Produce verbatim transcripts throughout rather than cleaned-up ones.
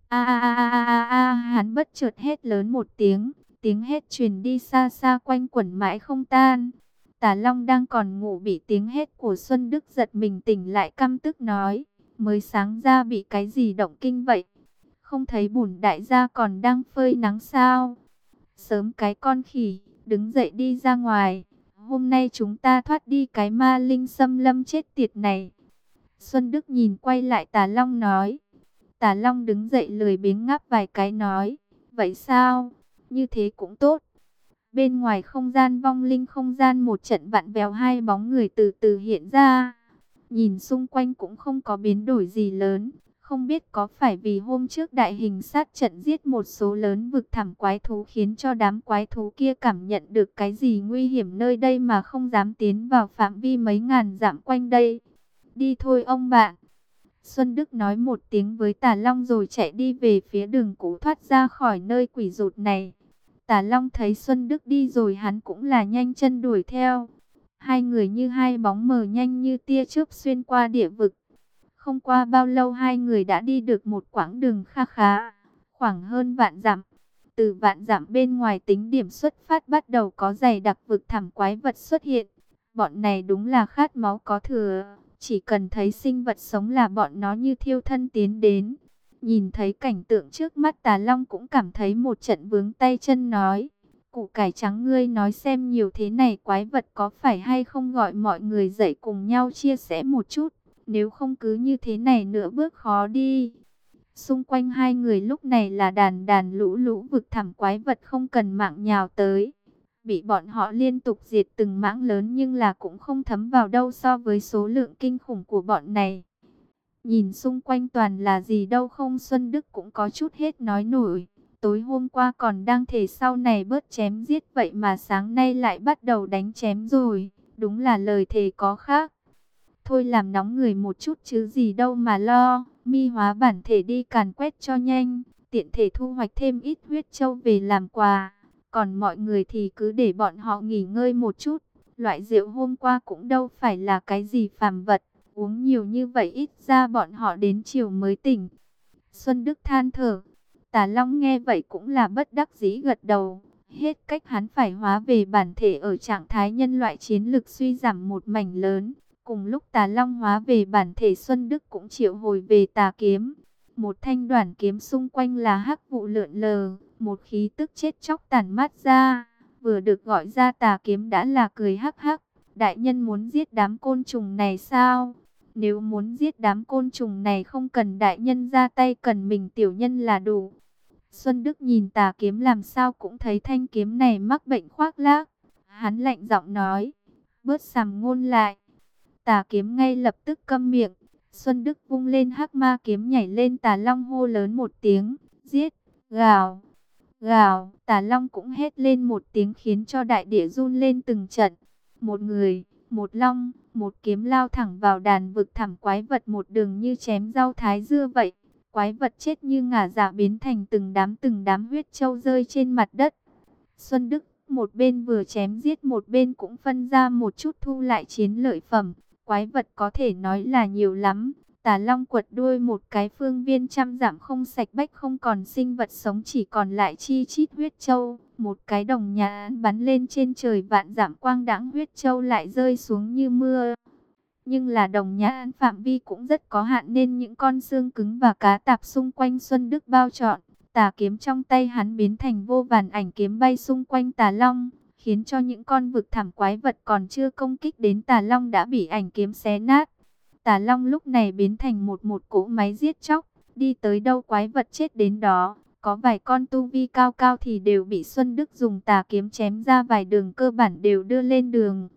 A a a a a a, hắn bất chợt hét lớn một tiếng, tiếng hét truyền đi xa xa quanh quẩn mãi không tan. Tả Long đang còn ngủ bị tiếng hét của Xuân Đức giật mình tỉnh lại, căm tức nói, mới sáng ra bị cái gì động kinh vậy? Không thấy bổn đại gia còn đang phơi nắng sao? Sớm cái con khỉ, đứng dậy đi ra ngoài. Hôm nay chúng ta thoát đi cái ma linh xâm lâm chết tiệt này. Xuân Đức nhìn quay lại Tả Long nói. Tả Long đứng dậy lười biếng ngáp vài cái nói. Vậy sao? Như thế cũng tốt. Bên ngoài không gian vong linh không gian một trận vặn vẹo, hai bóng người từ từ hiện ra. Nhìn xung quanh cũng không có biến đổi gì lớn. Không biết có phải vì hôm trước đại hình sát trận giết một số lớn vực thẳm quái thú khiến cho đám quái thú kia cảm nhận được cái gì nguy hiểm nơi đây mà không dám tiến vào phạm vi mấy ngàn dặm quanh đây. Đi thôi ông bạn. Xuân Đức nói một tiếng với Tả Long rồi chạy đi về phía đường cũ thoát ra khỏi nơi quỷ rụt này. Tả Long thấy Xuân Đức đi rồi hắn cũng là nhanh chân đuổi theo. Hai người như hai bóng mờ nhanh như tia chớp xuyên qua địa vực. Không qua bao lâu hai người đã đi được một quãng đường kha khá, khoảng hơn vạn dặm. Từ vạn dặm bên ngoài tính điểm xuất phát bắt đầu có dày đặc vực thẳm quái vật xuất hiện. Bọn này đúng là khát máu có thừa, chỉ cần thấy sinh vật sống là bọn nó như thiêu thân tiến đến. Nhìn thấy cảnh tượng trước mắt Tà Long cũng cảm thấy một trận vướng tay chân nói. Củ cải trắng ngươi nói xem nhiều thế này quái vật có phải hay không gọi mọi người dậy cùng nhau chia sẻ một chút. Nếu không cứ như thế này nửa bước khó đi. Xung quanh hai người lúc này là đàn đàn lũ lũ vực thẳm quái vật không cần mạng nhào tới. Bị bọn họ liên tục diệt từng mảng lớn nhưng là cũng không thấm vào đâu so với số lượng kinh khủng của bọn này. Nhìn xung quanh toàn là gì đâu không, Xuân Đức cũng có chút hết nói nổi. Tối hôm qua còn đang thể sau này bớt chém giết, vậy mà sáng nay lại bắt đầu đánh chém rồi. Đúng là lời thề có khác. Thôi làm nóng người một chút chứ gì đâu mà lo. Mi hóa bản thể đi càn quét cho nhanh. Tiện thể thu hoạch thêm ít huyết châu về làm quà. Còn mọi người thì cứ để bọn họ nghỉ ngơi một chút. Loại rượu hôm qua cũng đâu phải là cái gì phàm vật. Uống nhiều như vậy ít ra bọn họ đến chiều mới tỉnh. Xuân Đức than thở. Tả Long nghe vậy cũng là bất đắc dĩ gật đầu. Hết cách hắn phải hóa về bản thể ở trạng thái nhân loại, chiến lực suy giảm một mảnh lớn. Cùng lúc Tà Long hóa về bản thể, Xuân Đức cũng triệu hồi về tà kiếm. Một thanh đoản kiếm xung quanh là hắc vụ lượn lờ, một khí tức chết chóc tản mát ra. Vừa được gọi ra tà kiếm đã là cười hắc hắc. Đại nhân muốn giết đám côn trùng này sao? Nếu muốn giết đám côn trùng này không cần đại nhân ra tay, cần mình tiểu nhân là đủ. Xuân Đức nhìn tà kiếm làm sao cũng thấy thanh kiếm này mắc bệnh khoác lác. Hắn lạnh giọng nói, bớt sàm ngôn lại. Tà kiếm ngay lập tức câm miệng. Xuân Đức vung lên hắc ma kiếm nhảy lên Tà Long hô lớn một tiếng, giết, gào, gào. Tà Long cũng hét lên một tiếng khiến cho đại địa run lên từng trận. Một người, một long, một kiếm lao thẳng vào đàn vực thẳm quái vật, một đường như chém rau thái dưa vậy. Quái vật chết như ngả dạ biến thành từng đám từng đám huyết châu rơi trên mặt đất. Xuân Đức một bên vừa chém giết một bên cũng phân ra một chút thu lại chiến lợi phẩm. Quái vật có thể nói là nhiều lắm. Tà Long quật đuôi một cái, phương viên trăm dặm không sạch bách, không còn sinh vật sống, chỉ còn lại chi chít huyết châu. Một cái đồng nhà bắn lên trên trời, vạn dặm quang đãng, huyết châu lại rơi xuống như mưa. Nhưng là đồng nhã phạm vi cũng rất có hạn nên những con xương cứng và cá tạp xung quanh Xuân Đức bao trọn. Tà kiếm trong tay hắn biến thành vô vàn ảnh kiếm bay xung quanh Tà Long, khiến cho những con vực thẳm quái vật còn chưa công kích đến Tà Long đã bị ảnh kiếm xé nát. Tà Long lúc này biến thành một một cỗ máy giết chóc, đi tới đâu quái vật chết đến đó. Có vài con tu vi cao cao thì đều bị Xuân Đức dùng tà kiếm chém ra vài đường, cơ bản đều đưa lên đường.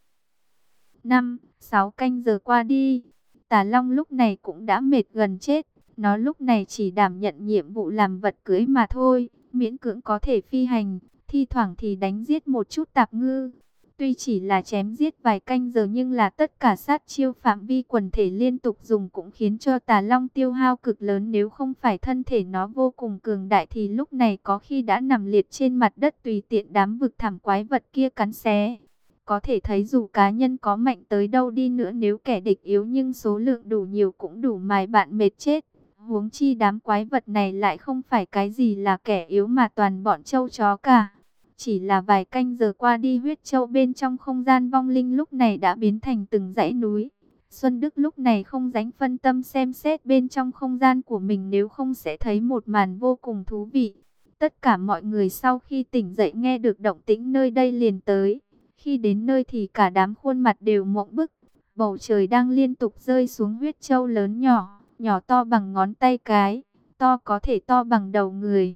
Năm, sáu canh giờ qua đi, Tà Long lúc này cũng đã mệt gần chết. Nó lúc này chỉ đảm nhận nhiệm vụ làm vật cưới mà thôi, miễn cưỡng có thể phi hành, thi thoảng thì đánh giết một chút tạp ngư. Tuy chỉ là chém giết vài canh giờ nhưng là tất cả sát chiêu phạm vi quần thể liên tục dùng cũng khiến cho Tà Long tiêu hao cực lớn. Nếu không phải thân thể nó vô cùng cường đại thì lúc này có khi đã nằm liệt trên mặt đất tùy tiện đám vực thẳm quái vật kia cắn xé. Có thể thấy dù cá nhân có mạnh tới đâu đi nữa, nếu kẻ địch yếu nhưng số lượng đủ nhiều cũng đủ mài bạn mệt chết. Huống chi đám quái vật này lại không phải cái gì là kẻ yếu mà toàn bọn trâu chó cả. Chỉ là vài canh giờ qua đi, huyết châu bên trong không gian vong linh lúc này đã biến thành từng dãy núi. Xuân Đức lúc này không dám phân tâm xem xét bên trong không gian của mình, nếu không sẽ thấy một màn vô cùng thú vị. Tất cả mọi người sau khi tỉnh dậy nghe được động tĩnh nơi đây liền tới. Khi đến nơi thì cả đám khuôn mặt đều mộng bức. Bầu trời đang liên tục rơi xuống huyết châu lớn nhỏ, nhỏ to bằng ngón tay cái, to có thể to bằng đầu người.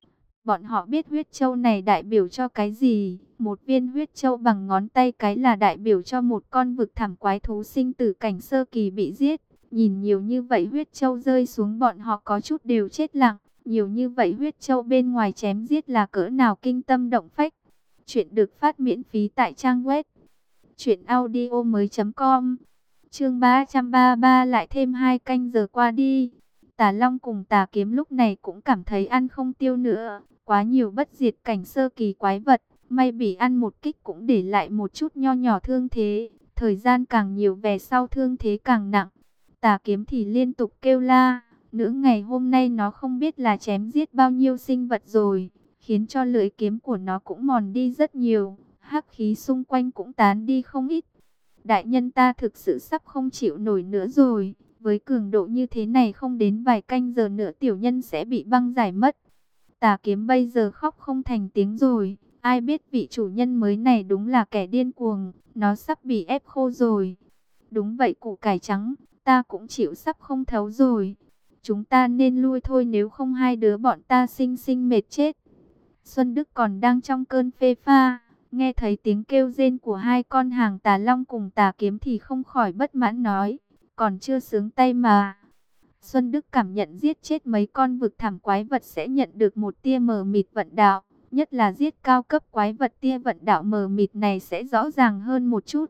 Bọn họ biết huyết châu này đại biểu cho cái gì? Một viên huyết châu bằng ngón tay cái là đại biểu cho một con vực thẳm quái thú sinh tử cảnh sơ kỳ bị giết. Nhìn nhiều như vậy huyết châu rơi xuống, bọn họ có chút đều chết lặng. Nhiều như vậy huyết châu bên ngoài chém giết là cỡ nào kinh tâm động phách. Chuyện được phát miễn phí tại trang web truyện audio mới chấm com. Chương ba trăm ba mươi ba. Lại thêm hai canh giờ qua đi, Tà Long cùng Tà Kiếm lúc này cũng cảm thấy ăn không tiêu nữa. Quá nhiều bất diệt cảnh sơ kỳ quái vật, may bị ăn một kích cũng để lại một chút nho nhỏ thương thế. Thời gian càng nhiều về sau thương thế càng nặng. Tà Kiếm thì liên tục kêu la. Nửa ngày hôm nay nó không biết là chém giết bao nhiêu sinh vật rồi, khiến cho lưỡi kiếm của nó cũng mòn đi rất nhiều. Hắc khí xung quanh cũng tán đi không ít. Đại nhân, ta thực sự sắp không chịu nổi nữa rồi. Với cường độ như thế này, không đến vài canh giờ nữa tiểu nhân sẽ bị băng giải mất. Tà Kiếm bây giờ khóc không thành tiếng rồi. Ai biết vị chủ nhân mới này đúng là kẻ điên cuồng. Nó sắp bị ép khô rồi. Đúng vậy củ cải trắng, ta cũng chịu sắp không thấu rồi. Chúng ta nên lui thôi, nếu không hai đứa bọn ta sinh sinh mệt chết. Xuân Đức còn đang trong cơn phê pha, nghe thấy tiếng kêu rên của hai con hàng Tà Long cùng Tà Kiếm thì không khỏi bất mãn nói, còn chưa sướng tay mà. Xuân Đức cảm nhận giết chết mấy con vực thảm quái vật sẽ nhận được một tia mờ mịt vận đạo, nhất là giết cao cấp quái vật, tia vận đạo mờ mịt này sẽ rõ ràng hơn một chút.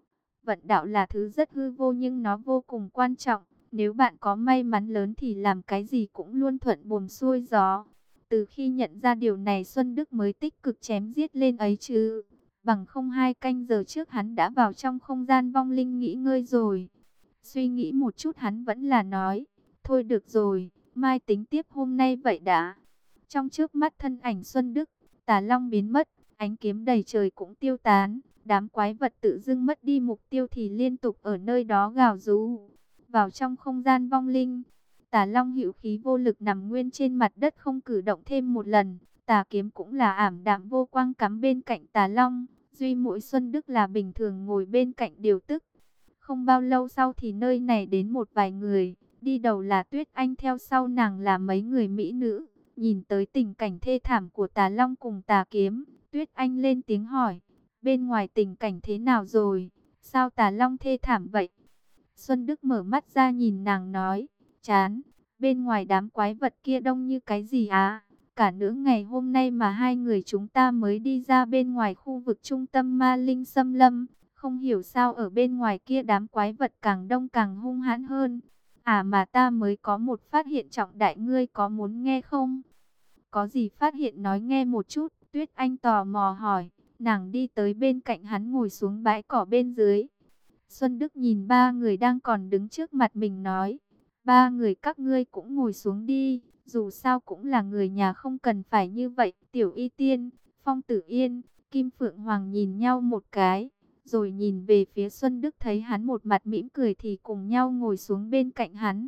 Vận đạo là thứ rất hư vô nhưng nó vô cùng quan trọng. Nếu bạn có may mắn lớn thì làm cái gì cũng luôn thuận buồm xuôi gió. Từ khi nhận ra điều này, Xuân Đức mới tích cực chém giết lên ấy chứ. Bằng không hai canh giờ trước hắn đã vào trong không gian vong linh nghỉ ngơi rồi. Suy nghĩ một chút hắn vẫn là nói, thôi được rồi, mai tính tiếp hôm nay vậy đã. Trong trước mắt thân ảnh Xuân Đức, Tà Long biến mất, ánh kiếm đầy trời cũng tiêu tán. Đám quái vật tự dưng mất đi mục tiêu thì liên tục ở nơi đó gào rú. Vào trong không gian vong linh, Tà Long hữu khí vô lực nằm nguyên trên mặt đất không cử động thêm một lần. Tà Kiếm cũng là ảm đạm vô quang cắm bên cạnh Tà Long. Duy mỗi Xuân Đức là bình thường ngồi bên cạnh điều tức. Không bao lâu sau thì nơi này đến một vài người. Đi đầu là Tuyết Anh, theo sau nàng là mấy người mỹ nữ. Nhìn tới tình cảnh thê thảm của Tà Long cùng Tà Kiếm, Tuyết Anh lên tiếng hỏi, bên ngoài tình cảnh thế nào rồi? Sao Tà Long thê thảm vậy? Xuân Đức mở mắt ra nhìn nàng nói, chán, bên ngoài đám quái vật kia đông như cái gì á? Cả nửa ngày hôm nay mà hai người chúng ta mới đi ra bên ngoài khu vực trung tâm ma linh xâm lâm. Không hiểu sao ở bên ngoài kia đám quái vật càng đông càng hung hãn hơn. À mà ta mới có một phát hiện trọng đại, ngươi có muốn nghe không? Có gì phát hiện nói nghe một chút, Tuyết Anh tò mò hỏi. Nàng đi tới bên cạnh hắn ngồi xuống bãi cỏ bên dưới. Xuân Đức nhìn ba người đang còn đứng trước mặt mình nói, ba người các ngươi cũng ngồi xuống đi, dù sao cũng là người nhà, không cần phải như vậy. Tiểu Y Tiên, Phong Tử Yên, Kim Phượng Hoàng nhìn nhau một cái, rồi nhìn về phía Xuân Đức, thấy hắn một mặt mỉm cười thì cùng nhau ngồi xuống bên cạnh hắn.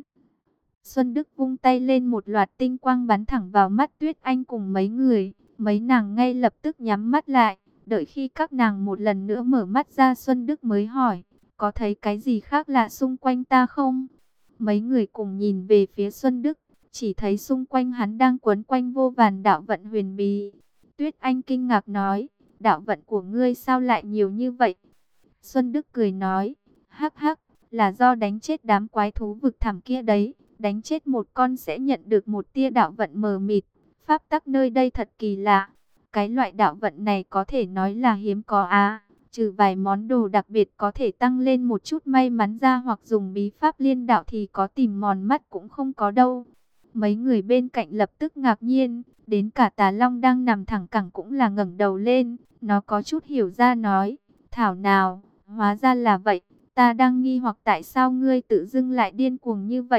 Xuân Đức vung tay lên, một loạt tinh quang bắn thẳng vào mắt Tuyết Anh cùng mấy người, mấy nàng ngay lập tức nhắm mắt lại. Đợi khi các nàng một lần nữa mở mắt ra, Xuân Đức mới hỏi, có thấy cái gì khác lạ xung quanh ta không? Mấy người cùng nhìn về phía Xuân Đức, chỉ thấy xung quanh hắn đang quấn quanh vô vàn đạo vận huyền bí. Tuyết Anh kinh ngạc nói, đạo vận của ngươi sao lại nhiều như vậy? Xuân Đức cười nói, hắc hắc, là do đánh chết đám quái thú vực thẳm kia đấy. Đánh chết một con sẽ nhận được một tia đạo vận mờ mịt. Pháp tắc nơi đây thật kỳ lạ. Cái loại đạo vận này có thể nói là hiếm có á. Trừ vài món đồ đặc biệt có thể tăng lên một chút may mắn ra, hoặc dùng bí pháp liên đạo thì có tìm mòn mắt cũng không có đâu. Mấy người bên cạnh lập tức ngạc nhiên. Đến cả Tà Long đang nằm thẳng cẳng cũng là ngẩng đầu lên. Nó có chút hiểu ra nói, thảo nào, hóa ra là vậy. Ta đang nghi hoặc tại sao ngươi tự dưng lại điên cuồng như vậy.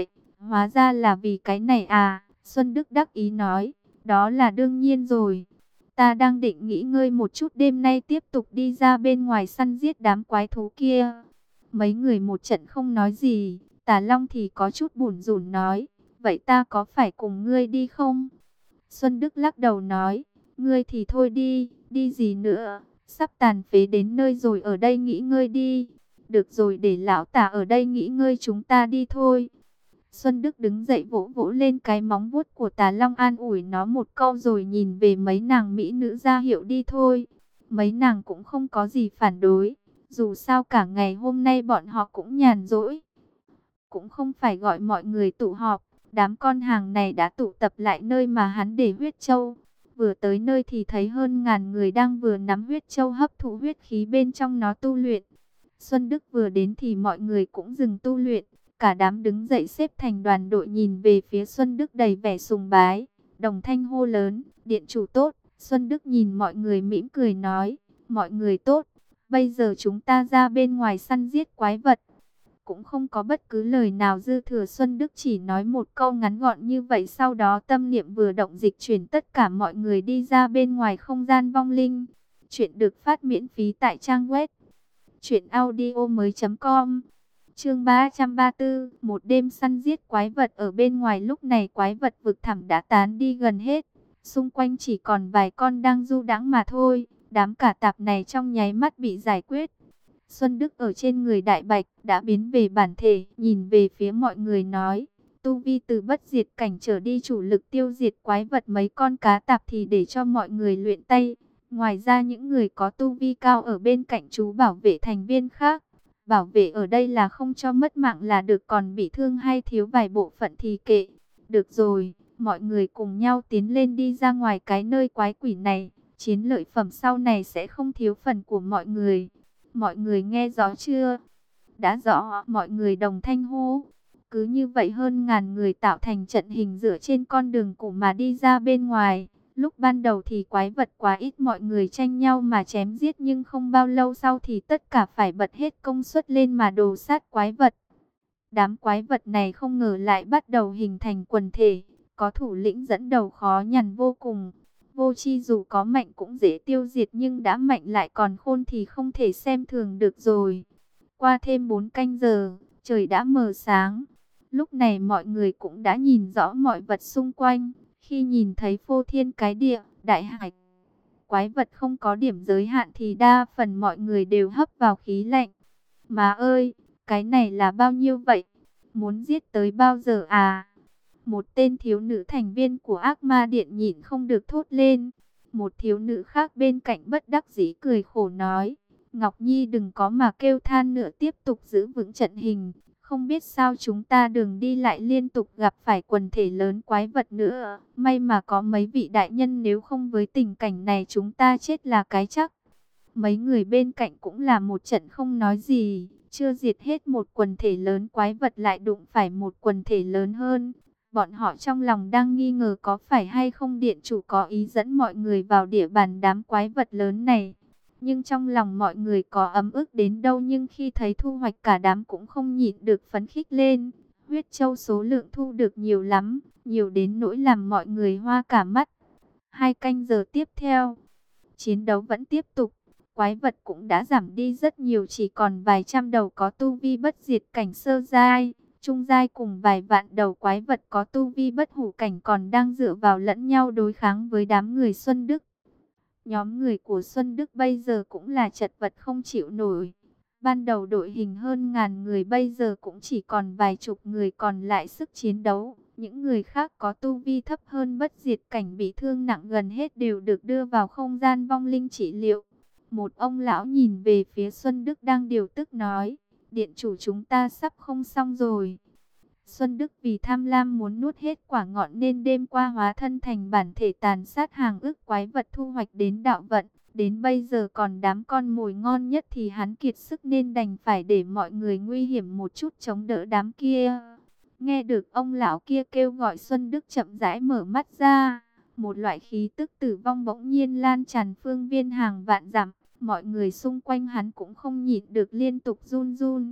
Hóa ra là vì cái này à, Xuân Đức đắc ý nói, đó là đương nhiên rồi. Ta đang định nghỉ ngơi một chút, đêm nay tiếp tục đi ra bên ngoài săn giết đám quái thú kia. Mấy người một trận không nói gì, Tà Long thì có chút bủn rủn nói, vậy ta có phải cùng ngươi đi không? Xuân Đức lắc đầu nói, ngươi thì thôi đi, đi gì nữa, sắp tàn phế đến nơi rồi, ở đây nghỉ ngơi đi. Được rồi, để lão Tả ở đây nghỉ ngơi, chúng ta đi thôi. Xuân Đức đứng dậy vỗ vỗ lên cái móng vuốt của Tà Long, an ủi nó một câu rồi nhìn về mấy nàng mỹ nữ ra hiệu đi thôi. Mấy nàng cũng không có gì phản đối, dù sao cả ngày hôm nay bọn họ cũng nhàn rỗi. Cũng không phải gọi mọi người tụ họp, đám con hàng này đã tụ tập lại nơi mà hắn để huyết châu. Vừa tới nơi thì thấy hơn ngàn người đang vừa nắm huyết châu hấp thụ huyết khí bên trong nó tu luyện. Xuân Đức vừa đến thì mọi người cũng dừng tu luyện. Cả đám đứng dậy xếp thành đoàn đội nhìn về phía Xuân Đức đầy vẻ sùng bái. Đồng thanh hô lớn, điện chủ tốt. Xuân Đức nhìn mọi người mỉm cười nói, mọi người tốt. Bây giờ chúng ta ra bên ngoài săn giết quái vật. Cũng không có bất cứ lời nào dư thừa, Xuân Đức chỉ nói một câu ngắn gọn như vậy. Sau đó tâm niệm vừa động, dịch chuyển tất cả mọi người đi ra bên ngoài không gian vong linh. Chuyện được phát miễn phí tại trang web truyện audio mới.com. Chương ba trăm ba mươi tư, một đêm săn giết quái vật ở bên ngoài. Lúc này quái vật vực thẳm đã tán đi gần hết, xung quanh chỉ còn vài con đang du đãng mà thôi. Đám cả tạp này trong nháy mắt bị giải quyết. Xuân Đức ở trên người Đại Bạch đã biến về bản thể, nhìn về phía mọi người nói, tu vi từ bất diệt cảnh trở đi, chủ lực tiêu diệt quái vật, mấy con cá tạp thì để cho mọi người luyện tay. Ngoài ra những người có tu vi cao ở bên cạnh chú bảo vệ thành viên khác. Bảo vệ ở đây là không cho mất mạng là được, còn bị thương hay thiếu vài bộ phận thì kệ. Được rồi, mọi người cùng nhau tiến lên đi ra ngoài cái nơi quái quỷ này. Chiến lợi phẩm sau này sẽ không thiếu phần của mọi người. Mọi người nghe rõ chưa? Đã rõ, mọi người đồng thanh hô. Cứ như vậy hơn ngàn người tạo thành trận hình dựa trên con đường cũ mà đi ra bên ngoài. Lúc ban đầu thì quái vật quá ít, mọi người tranh nhau mà chém giết, nhưng không bao lâu sau thì tất cả phải bật hết công suất lên mà đồ sát quái vật. Đám quái vật này không ngờ lại bắt đầu hình thành quần thể, có thủ lĩnh dẫn đầu khó nhằn vô cùng. Vô Chi dù có mạnh cũng dễ tiêu diệt, nhưng đã mạnh lại còn khôn thì không thể xem thường được rồi. Qua thêm bốn canh giờ, trời đã mờ sáng. Lúc này mọi người cũng đã nhìn rõ mọi vật xung quanh. Khi nhìn thấy phô thiên cái địa, đại hải, quái vật không có điểm giới hạn thì đa phần mọi người đều hấp vào khí lạnh. Má ơi, cái này là bao nhiêu vậy? Muốn giết tới bao giờ à? Một tên thiếu nữ thành viên của ác ma điện nhịn không được thốt lên. Một thiếu nữ khác bên cạnh bất đắc dĩ cười khổ nói, Ngọc Nhi đừng có mà kêu than nữa, tiếp tục giữ vững trận hình. Không biết sao chúng ta đường đi lại liên tục gặp phải quần thể lớn quái vật nữa. May mà có mấy vị đại nhân, nếu không với tình cảnh này chúng ta chết là cái chắc. Mấy người bên cạnh cũng là một trận không nói gì. Chưa diệt hết một quần thể lớn quái vật lại đụng phải một quần thể lớn hơn. Bọn họ trong lòng đang nghi ngờ có phải hay không điện chủ có ý dẫn mọi người vào địa bàn đám quái vật lớn này. Nhưng trong lòng mọi người có ấm ức đến đâu, nhưng khi thấy thu hoạch cả đám cũng không nhịn được phấn khích lên. Huyết châu số lượng thu được nhiều lắm, nhiều đến nỗi làm mọi người hoa cả mắt. Hai canh giờ tiếp theo, chiến đấu vẫn tiếp tục. Quái vật cũng đã giảm đi rất nhiều, chỉ còn vài trăm đầu có tu vi bất diệt cảnh sơ giai, trung giai cùng vài vạn đầu quái vật có tu vi bất hủ cảnh còn đang dựa vào lẫn nhau đối kháng với đám người Xuân Đức. Nhóm người của Xuân Đức bây giờ cũng là chật vật không chịu nổi. Ban đầu đội hình hơn ngàn người, bây giờ cũng chỉ còn vài chục người còn lại sức chiến đấu. Những người khác có tu vi thấp hơn bất diệt cảnh bị thương nặng gần hết đều được đưa vào không gian vong linh trị liệu. Một ông lão nhìn về phía Xuân Đức đang điều tức nói, điện chủ chúng ta sắp không xong rồi. Xuân Đức vì tham lam muốn nuốt hết quả ngọn nên đêm qua hóa thân thành bản thể tàn sát hàng ức quái vật, thu hoạch đến đạo vận. Đến bây giờ còn đám con mồi ngon nhất thì hắn kiệt sức nên đành phải để mọi người nguy hiểm một chút chống đỡ đám kia. Nghe được ông lão kia kêu gọi, Xuân Đức chậm rãi mở mắt ra. Một loại khí tức tử vong bỗng nhiên lan tràn phương viên hàng vạn dặm. Mọi người xung quanh hắn cũng không nhịn được liên tục run run.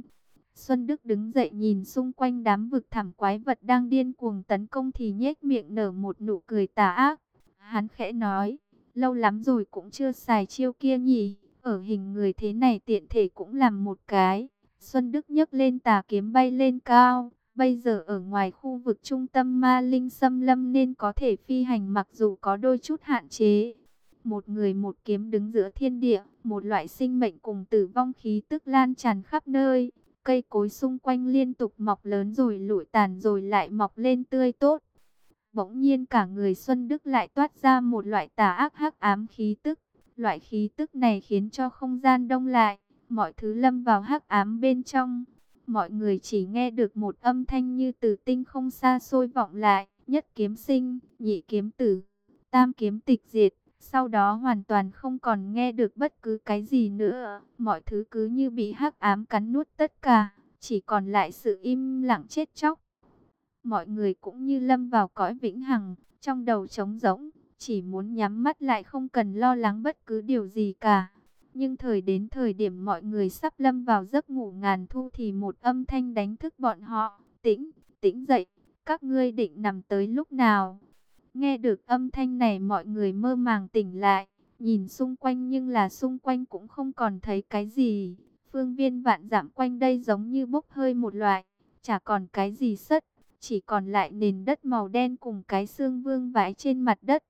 Xuân Đức đứng dậy nhìn xung quanh đám vực thẳm quái vật đang điên cuồng tấn công thì nhếch miệng nở một nụ cười tà ác. Hắn khẽ nói, lâu lắm rồi cũng chưa xài chiêu kia nhỉ, ở hình người thế này tiện thể cũng làm một cái. Xuân Đức nhấc lên tà kiếm bay lên cao, bây giờ ở ngoài khu vực trung tâm ma linh xâm lâm nên có thể phi hành mặc dù có đôi chút hạn chế. Một người một kiếm đứng giữa thiên địa, một loại sinh mệnh cùng tử vong khí tức lan tràn khắp nơi. Cây cối xung quanh liên tục mọc lớn rồi lụi tàn rồi lại mọc lên tươi tốt. Bỗng nhiên cả người Xuân Đức lại toát ra một loại tà ác hắc ám khí tức. Loại khí tức này khiến cho không gian đông lại, mọi thứ lâm vào hắc ám bên trong. Mọi người chỉ nghe được một âm thanh như từ tinh không xa xôi vọng lại, nhất kiếm sinh, nhị kiếm tử, tam kiếm tịch diệt. Sau đó hoàn toàn không còn nghe được bất cứ cái gì nữa, mọi thứ cứ như bị hắc ám cắn nuốt tất cả, chỉ còn lại sự im lặng chết chóc. Mọi người cũng như lâm vào cõi vĩnh hằng, trong đầu trống rỗng, chỉ muốn nhắm mắt lại không cần lo lắng bất cứ điều gì cả. Nhưng thời đến thời điểm mọi người sắp lâm vào giấc ngủ ngàn thu thì một âm thanh đánh thức bọn họ, tĩnh, tĩnh dậy, các ngươi định nằm tới lúc nào? Nghe được âm thanh này mọi người mơ màng tỉnh lại, nhìn xung quanh nhưng là xung quanh cũng không còn thấy cái gì. Phương viên vạn dặm quanh đây giống như bốc hơi một loại, chả còn cái gì sất, chỉ còn lại nền đất màu đen cùng cái xương vương vãi trên mặt đất.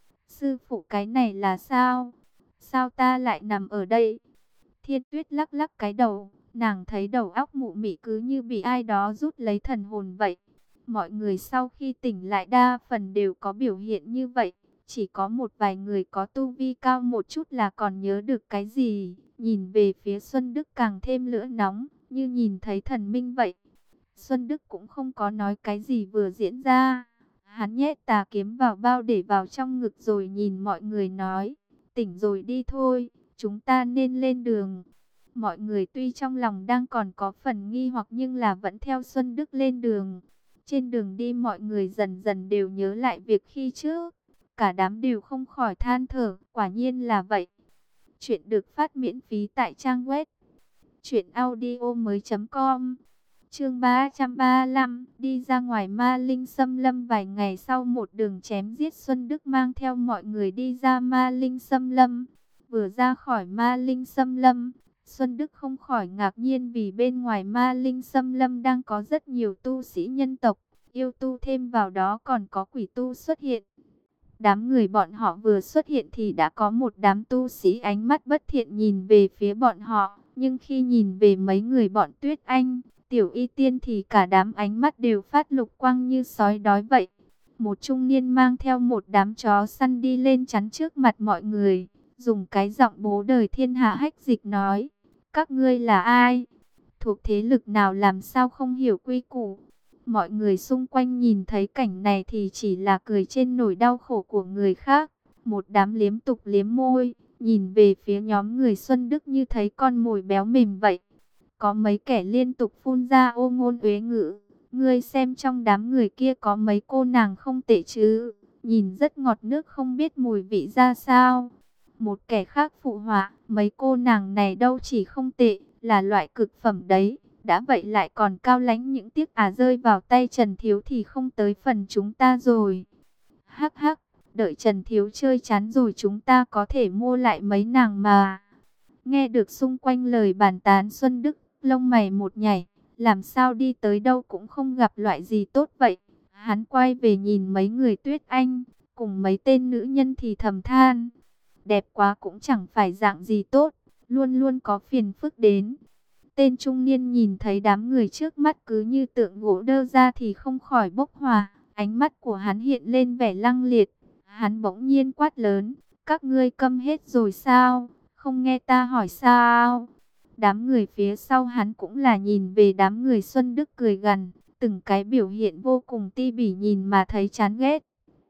Sư phụ cái này là sao? Sao ta lại nằm ở đây? Thiên Tuyết lắc lắc cái đầu, nàng thấy đầu óc mụ mị cứ như bị ai đó rút lấy thần hồn vậy. Mọi người sau khi tỉnh lại đa phần đều có biểu hiện như vậy. Chỉ có một vài người có tu vi cao một chút là còn nhớ được cái gì. Nhìn về phía Xuân Đức càng thêm lửa nóng, như nhìn thấy thần minh vậy. Xuân Đức cũng không có nói cái gì vừa diễn ra. Hắn nhét tà kiếm vào bao để vào trong ngực rồi nhìn mọi người nói. Tỉnh rồi đi thôi, chúng ta nên lên đường. Mọi người tuy trong lòng đang còn có phần nghi hoặc nhưng là vẫn theo Xuân Đức lên đường. Trên đường đi mọi người dần dần đều nhớ lại việc khi trước. Cả đám đều không khỏi than thở, quả nhiên là vậy. Chuyện được phát miễn phí tại trang web truyện audio mới chấm com. Chương ba trăm ba mươi lăm, đi ra ngoài ma linh xâm lâm. Vài ngày sau một đường chém giết, Xuân Đức mang theo mọi người đi ra ma linh xâm lâm. Vừa ra khỏi ma linh xâm lâm, Xuân Đức không khỏi ngạc nhiên vì bên ngoài ma linh xâm lâm đang có rất nhiều tu sĩ nhân tộc, yêu tu, thêm vào đó còn có quỷ tu xuất hiện. Đám người bọn họ vừa xuất hiện thì đã có một đám tu sĩ ánh mắt bất thiện nhìn về phía bọn họ, nhưng khi nhìn về mấy người bọn Tuyết Anh, Tiểu Y Tiên thì cả đám ánh mắt đều phát lục quang như sói đói vậy. Một trung niên mang theo một đám chó săn đi lên chắn trước mặt mọi người, dùng cái giọng bố đời thiên hạ hách dịch nói: các ngươi là ai? Thuộc thế lực nào, làm sao không hiểu quy củ? Mọi người xung quanh nhìn thấy cảnh này thì chỉ là cười trên nỗi đau khổ của người khác. Một đám liếm tục liếm môi, nhìn về phía nhóm người Xuân Đức như thấy con mồi béo mềm vậy. Có mấy kẻ liên tục phun ra ô ngôn uế ngữ. Ngươi xem trong đám người kia có mấy cô nàng không tệ chứ, nhìn rất ngọt nước không biết mùi vị ra sao. Một kẻ khác phụ họa, mấy cô nàng này đâu chỉ không tệ, là loại cực phẩm đấy. Đã vậy lại còn cao lãnh, những tiếc à rơi vào tay Trần Thiếu thì không tới phần chúng ta rồi. Hắc hắc, đợi Trần Thiếu chơi chán rồi chúng ta có thể mua lại mấy nàng mà. Nghe được xung quanh lời bàn tán, Xuân Đức lông mày một nhảy, làm sao đi tới đâu cũng không gặp loại gì tốt vậy. Hắn quay về nhìn mấy người Tuyết Anh, cùng mấy tên nữ nhân thì thầm than. Đẹp quá cũng chẳng phải dạng gì tốt, luôn luôn có phiền phức đến. Tên trung niên nhìn thấy đám người trước mắt cứ như tượng gỗ đơ ra thì không khỏi bốc hỏa. Ánh mắt của hắn hiện lên vẻ lăng liệt. Hắn bỗng nhiên quát lớn: các ngươi câm hết rồi sao? Không nghe ta hỏi sao? Đám người phía sau hắn cũng là nhìn về đám người Xuân Đức cười gằn, từng cái biểu hiện vô cùng ti bỉ, nhìn mà thấy chán ghét.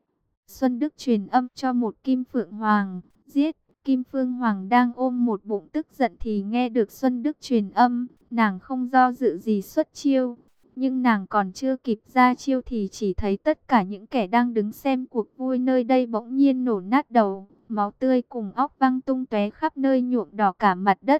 Xuân Đức truyền âm cho một Kim Phượng Hoàng, giết. Kim Phương Hoàng đang ôm một bụng tức giận thì nghe được Xuân Đức truyền âm, nàng không do dự gì xuất chiêu. Nhưng nàng còn chưa kịp ra chiêu thì chỉ thấy tất cả những kẻ đang đứng xem cuộc vui nơi đây bỗng nhiên nổ nát đầu, máu tươi cùng óc văng tung tóe khắp nơi nhuộm đỏ cả mặt đất.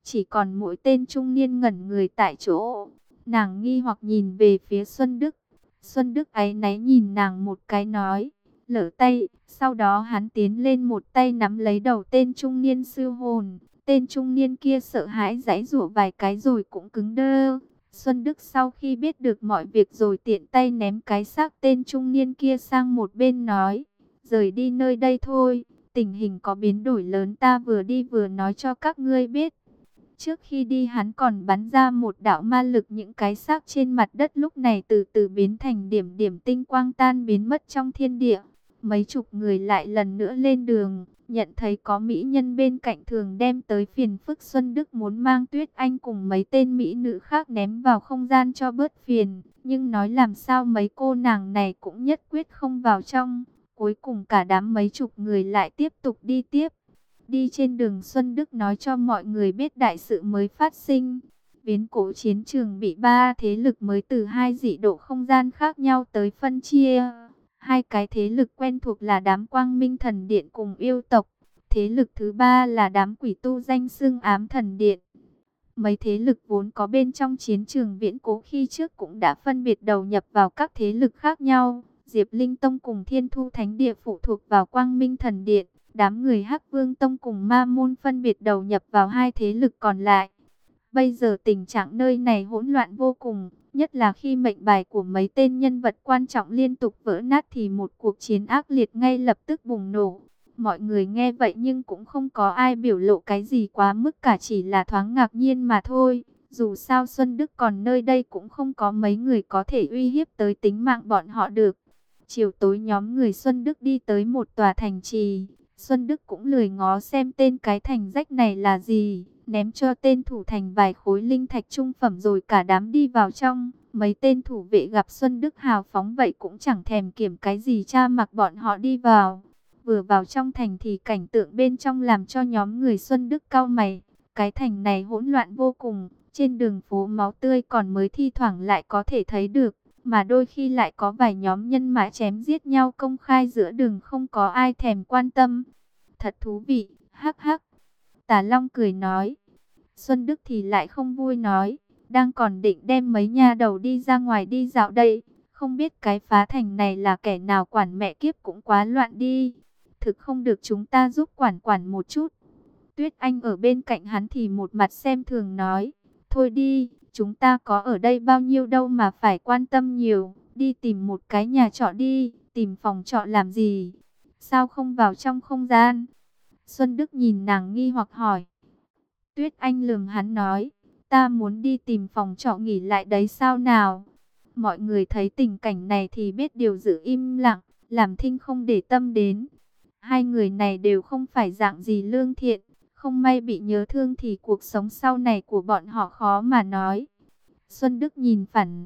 chỉ còn mỗi tên trung niên ngẩn người tại chỗ. Nàng nghi hoặc nhìn về phía Xuân Đức. Xuân Đức áy náy nhìn nàng một cái nói, lỡ tay. Sau đó hắn tiến lên một tay nắm lấy đầu tên trung niên sư hồn. Tên trung niên kia sợ hãi giãy giụa vài cái rồi cũng cứng đơ. Xuân Đức sau khi biết được mọi việc rồi tiện tay ném cái xác tên trung niên kia sang một bên nói, rời đi nơi đây thôi, tình hình có biến đổi lớn, ta vừa đi vừa nói cho các ngươi biết. Trước khi đi hắn còn bắn ra một đạo ma lực, những cái xác trên mặt đất lúc này từ từ biến thành điểm điểm tinh quang tan biến mất trong thiên địa. Mấy chục người lại lần nữa lên đường, nhận thấy có mỹ nhân bên cạnh thường đem tới phiền phức. Xuân Đức muốn mang Tuyết Anh cùng mấy tên mỹ nữ khác ném vào không gian cho bớt phiền, nhưng nói làm sao mấy cô nàng này cũng nhất quyết không vào trong. Cuối cùng cả đám mấy chục người lại tiếp tục đi tiếp. Đi trên đường, Xuân Đức nói cho mọi người biết đại sự mới phát sinh. Biến cố chiến trường bị ba thế lực mới từ hai dị độ không gian khác nhau tới phân chia. Hai cái thế lực quen thuộc là đám Quang Minh Thần Điện cùng yêu tộc. Thế lực thứ ba là đám quỷ tu danh xưng Ám Thần Điện. Mấy thế lực vốn có bên trong chiến trường viễn cố khi trước cũng đã phân biệt đầu nhập vào các thế lực khác nhau. Diệp Linh Tông cùng Thiên Thu Thánh Địa phụ thuộc vào Quang Minh Thần Điện. Đám người Hắc Vương Tông cùng Ma Môn phân biệt đầu nhập vào hai thế lực còn lại. Bây giờ tình trạng nơi này hỗn loạn vô cùng, nhất là khi mệnh bài của mấy tên nhân vật quan trọng liên tục vỡ nát thì một cuộc chiến ác liệt ngay lập tức bùng nổ. Mọi người nghe vậy nhưng cũng không có ai biểu lộ cái gì quá mức cả, chỉ là thoáng ngạc nhiên mà thôi. Dù sao Xuân Đức còn nơi đây cũng không có mấy người có thể uy hiếp tới tính mạng bọn họ được. Chiều tối nhóm người Xuân Đức đi tới một tòa thành trì. Xuân Đức cũng lười ngó xem tên cái thành rách này là gì, ném cho tên thủ thành vài khối linh thạch trung phẩm rồi cả đám đi vào trong. Mấy tên thủ vệ gặp Xuân Đức hào phóng vậy cũng chẳng thèm kiểm cái gì, cha mặc bọn họ đi vào. Vừa vào trong thành thì cảnh tượng bên trong làm cho nhóm người Xuân Đức cau mày. Cái thành này hỗn loạn vô cùng, trên đường phố máu tươi còn mới thi thoảng lại có thể thấy được, mà đôi khi lại có vài nhóm nhân mã chém giết nhau công khai giữa đường, không có ai thèm quan tâm. Thật thú vị, hắc hắc. Tà Long cười nói. Xuân Đức thì lại không vui nói, đang còn định đem mấy nha đầu đi ra ngoài đi dạo đây, không biết cái phá thành này là kẻ nào quản, mẹ kiếp cũng quá loạn đi. Thực không được chúng ta giúp quản quản một chút. Tuyết Anh ở bên cạnh hắn thì một mặt xem thường nói, thôi đi, chúng ta có ở đây bao nhiêu đâu mà phải quan tâm nhiều, đi tìm một cái nhà trọ đi, tìm phòng trọ làm gì, sao không vào trong không gian? Xuân Đức nhìn nàng nghi hoặc hỏi. Tuyết Anh lườm hắn nói, ta muốn đi tìm phòng trọ nghỉ lại đấy sao nào? Mọi người thấy tình cảnh này thì biết điều, giữ im lặng, làm thinh không để tâm đến. Hai người này đều không phải dạng gì lương thiện, không may bị nhớ thương thì cuộc sống sau này của bọn họ khó mà nói. Xuân Đức nhìn phản